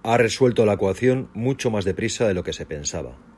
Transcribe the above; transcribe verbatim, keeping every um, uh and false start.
Ha resuelto la ecuación mucho más deprisa de lo que se pensaba.